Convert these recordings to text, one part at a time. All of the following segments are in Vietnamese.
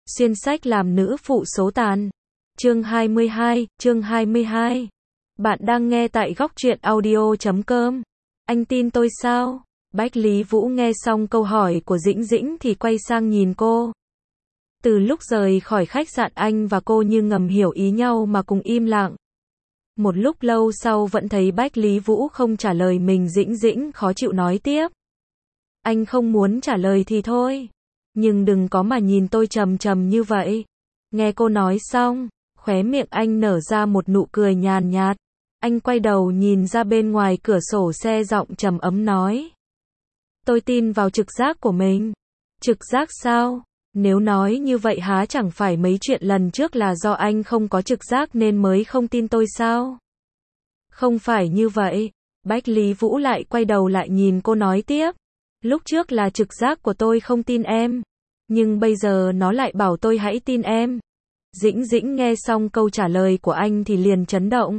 Xuyên sách làm nữ phụ số tàn. Chương 22. Bạn đang nghe tại góc truyện audio.com. Anh tin tôi sao? Bách Lý Vũ nghe xong câu hỏi của Dĩnh Dĩnh thì quay sang nhìn cô. Từ lúc rời khỏi khách sạn anh và cô như ngầm hiểu ý nhau mà cùng im lặng. Một lúc lâu sau vẫn thấy Bách Lý Vũ không trả lời mình, Dĩnh Dĩnh khó chịu nói tiếp. Anh không muốn trả lời thì thôi. Nhưng đừng có mà nhìn tôi trầm trầm như vậy. Nghe cô nói xong, khóe miệng anh nở ra một nụ cười nhàn nhạt. Anh quay đầu nhìn ra bên ngoài cửa sổ xe, giọng trầm ấm nói. Tôi tin vào trực giác của mình. Trực giác sao? Nếu nói như vậy há chẳng phải mấy chuyện lần trước là do anh không có trực giác nên mới không tin tôi sao? Không phải như vậy. Bách Lý Vũ lại quay đầu lại nhìn cô nói tiếp. Lúc trước là trực giác của tôi không tin em. Nhưng bây giờ nó lại bảo tôi hãy tin em. Dĩnh Dĩnh nghe xong câu trả lời của anh thì liền chấn động.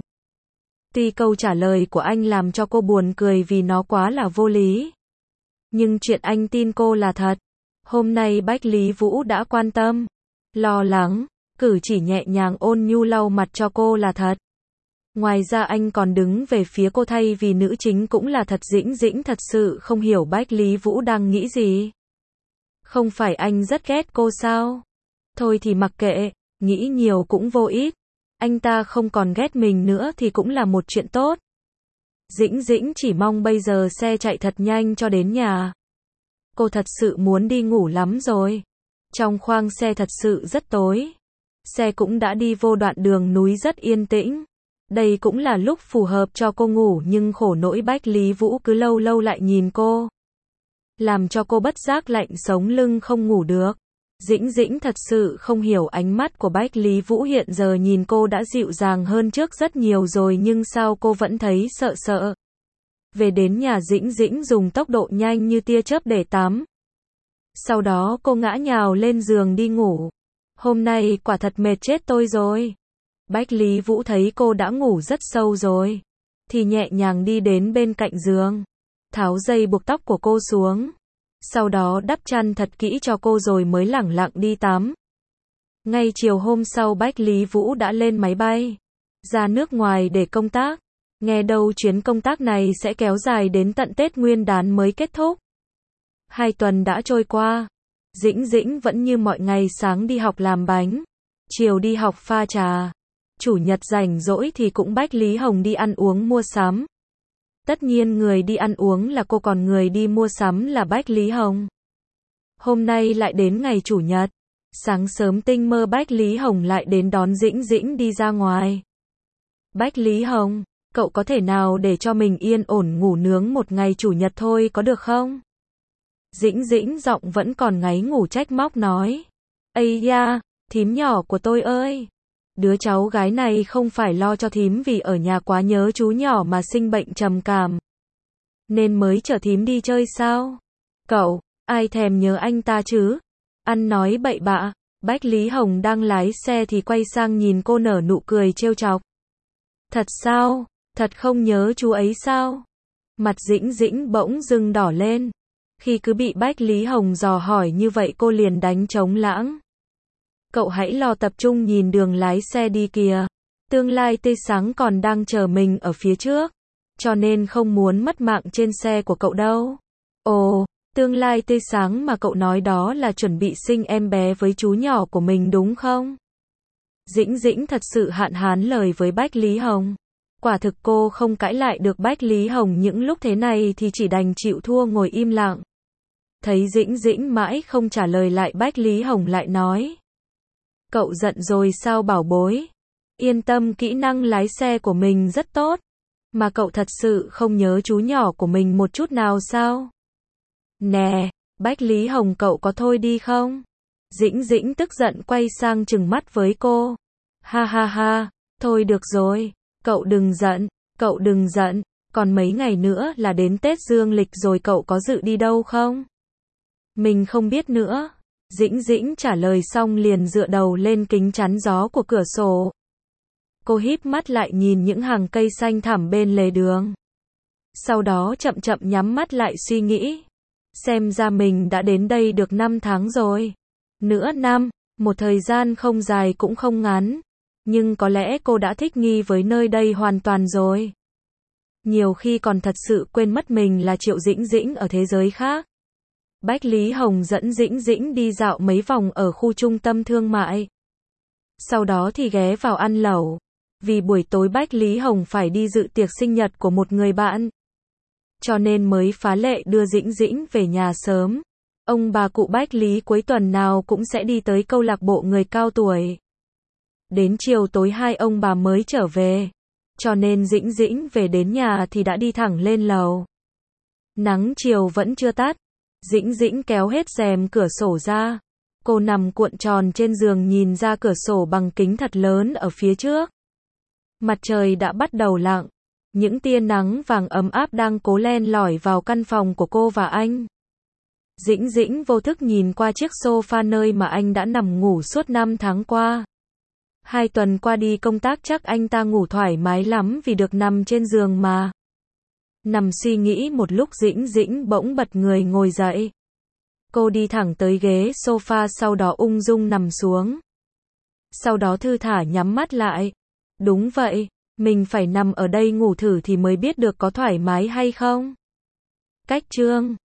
Tuy câu trả lời của anh làm cho cô buồn cười vì nó quá là vô lý. Nhưng chuyện anh tin cô là thật. Hôm nay Bách Lý Vũ đã quan tâm, lo lắng, cử chỉ nhẹ nhàng ôn nhu lau mặt cho cô là thật. Ngoài ra anh còn đứng về phía cô thay vì nữ chính cũng là thật. Dĩnh Dĩnh thật sự không hiểu Bách Lý Vũ đang nghĩ gì. Không phải anh rất ghét cô sao? Thôi thì mặc kệ, nghĩ nhiều cũng vô ích. Anh ta không còn ghét mình nữa thì cũng là một chuyện tốt. Dĩnh Dĩnh chỉ mong bây giờ xe chạy thật nhanh cho đến nhà. Cô thật sự muốn đi ngủ lắm rồi. Trong khoang xe thật sự rất tối. Xe cũng đã đi vô đoạn đường núi rất yên tĩnh. Đây cũng là lúc phù hợp cho cô ngủ, nhưng khổ nỗi Bách Lý Vũ cứ lâu lâu lại nhìn cô. Làm cho cô bất giác lạnh sống lưng không ngủ được. Dĩnh Dĩnh thật sự không hiểu ánh mắt của Bách Lý Vũ hiện giờ nhìn cô đã dịu dàng hơn trước rất nhiều rồi nhưng sao cô vẫn thấy sợ sợ. Về đến nhà Dĩnh Dĩnh dùng tốc độ nhanh như tia chớp để tắm. Sau đó cô ngã nhào lên giường đi ngủ. Hôm nay quả thật mệt chết tôi rồi. Bách Lý Vũ thấy cô đã ngủ rất sâu rồi. Thì nhẹ nhàng đi đến bên cạnh giường. Tháo dây buộc tóc của cô xuống. Sau đó đắp chăn thật kỹ cho cô rồi mới lẳng lặng đi tắm. Ngay chiều hôm sau Bách Lý Vũ đã lên máy bay. Ra nước ngoài để công tác. Nghe đâu chuyến công tác này sẽ kéo dài đến tận Tết Nguyên đán mới kết thúc. 2 tuần đã trôi qua. Dĩnh Dĩnh vẫn như mọi ngày, sáng đi học làm bánh. Chiều đi học pha trà. Chủ nhật rảnh rỗi thì cũng Bách Lý Hồng đi ăn uống mua sắm. Tất nhiên người đi ăn uống là cô, còn người đi mua sắm là Bách Lý Hồng. Hôm nay lại đến ngày chủ nhật. Sáng sớm tinh mơ Bách Lý Hồng lại đến đón Dĩnh Dĩnh đi ra ngoài. Bách Lý Hồng, cậu có thể nào để cho mình yên ổn ngủ nướng một ngày chủ nhật thôi có được không? Dĩnh Dĩnh giọng vẫn còn ngáy ngủ trách móc nói. Ây da, thím nhỏ của tôi ơi. Đứa cháu gái này không phải lo cho thím vì ở nhà quá nhớ chú nhỏ mà sinh bệnh trầm cảm. Nên mới chở thím đi chơi sao? Cậu, ai thèm nhớ anh ta chứ? Ăn nói bậy bạ. Bách Lý Hồng đang lái xe thì quay sang nhìn cô nở nụ cười trêu chọc. Thật sao? Thật không nhớ chú ấy sao? Mặt Dĩnh Dĩnh bỗng dưng đỏ lên. Khi cứ bị Bách Lý Hồng dò hỏi như vậy cô liền đánh trống lãng. Cậu hãy lo tập trung nhìn đường lái xe đi kìa. Tương lai tươi sáng còn đang chờ mình ở phía trước. Cho nên không muốn mất mạng trên xe của cậu đâu. Ồ, tương lai tươi sáng mà cậu nói đó là chuẩn bị sinh em bé với chú nhỏ của mình đúng không? Dĩnh Dĩnh thật sự hạn hán lời với Bách Lý Hồng. Quả thực cô không cãi lại được Bách Lý Hồng những lúc thế này thì chỉ đành chịu thua ngồi im lặng. Thấy Dĩnh Dĩnh mãi không trả lời lại, Bách Lý Hồng lại nói. Cậu giận rồi sao bảo bối? Yên tâm, kỹ năng lái xe của mình rất tốt. Mà cậu thật sự không nhớ chú nhỏ của mình một chút nào sao? Nè, Bách Lý Hồng, cậu có thôi đi không? Dĩnh Dĩnh tức giận quay sang trừng mắt với cô. Ha ha ha, thôi được rồi. Cậu đừng giận, cậu đừng giận. Còn mấy ngày nữa là đến Tết Dương lịch rồi, cậu có dự đi đâu không? Mình không biết nữa. Dĩnh Dĩnh trả lời xong liền dựa đầu lên kính chắn gió của cửa sổ. Cô híp mắt lại nhìn những hàng cây xanh thẳm bên lề đường. Sau đó chậm chậm nhắm mắt lại suy nghĩ. Xem ra mình đã đến đây được 5 tháng rồi. Nửa năm, Một thời gian không dài cũng không ngắn, nhưng có lẽ cô đã thích nghi với nơi đây hoàn toàn rồi. Nhiều khi còn thật sự quên mất mình là Triệu Dĩnh Dĩnh ở thế giới khác. Bách Lý Hồng dẫn Dĩnh Dĩnh đi dạo mấy vòng ở khu trung tâm thương mại. Sau đó thì ghé vào ăn lẩu. Vì buổi tối Bách Lý Hồng phải đi dự tiệc sinh nhật của một người bạn. Cho nên mới phá lệ đưa Dĩnh Dĩnh về nhà sớm. Ông bà cụ Bách Lý cuối tuần nào cũng sẽ đi tới câu lạc bộ người cao tuổi. Đến chiều tối hai ông bà mới trở về. Cho nên Dĩnh Dĩnh về đến nhà thì đã đi thẳng lên lầu. Nắng chiều vẫn chưa tắt. Dĩnh Dĩnh kéo hết rèm cửa sổ ra. Cô nằm cuộn tròn trên giường nhìn ra cửa sổ bằng kính thật lớn ở phía trước. Mặt trời đã bắt đầu lặn. Những tia nắng vàng ấm áp đang cố len lỏi vào căn phòng của cô và anh. Dĩnh Dĩnh vô thức nhìn qua chiếc sofa nơi mà anh đã nằm ngủ suốt 5 tháng qua. 2 tuần qua đi công tác chắc anh ta ngủ thoải mái lắm vì được nằm trên giường mà. Nằm suy nghĩ một lúc Dĩnh Dĩnh bỗng bật người ngồi dậy. Cô đi thẳng tới ghế sofa sau đó ung dung nằm xuống. Sau đó thư thả nhắm mắt lại. Đúng vậy, mình phải nằm ở đây ngủ thử thì mới biết được có thoải mái hay không. Cách chương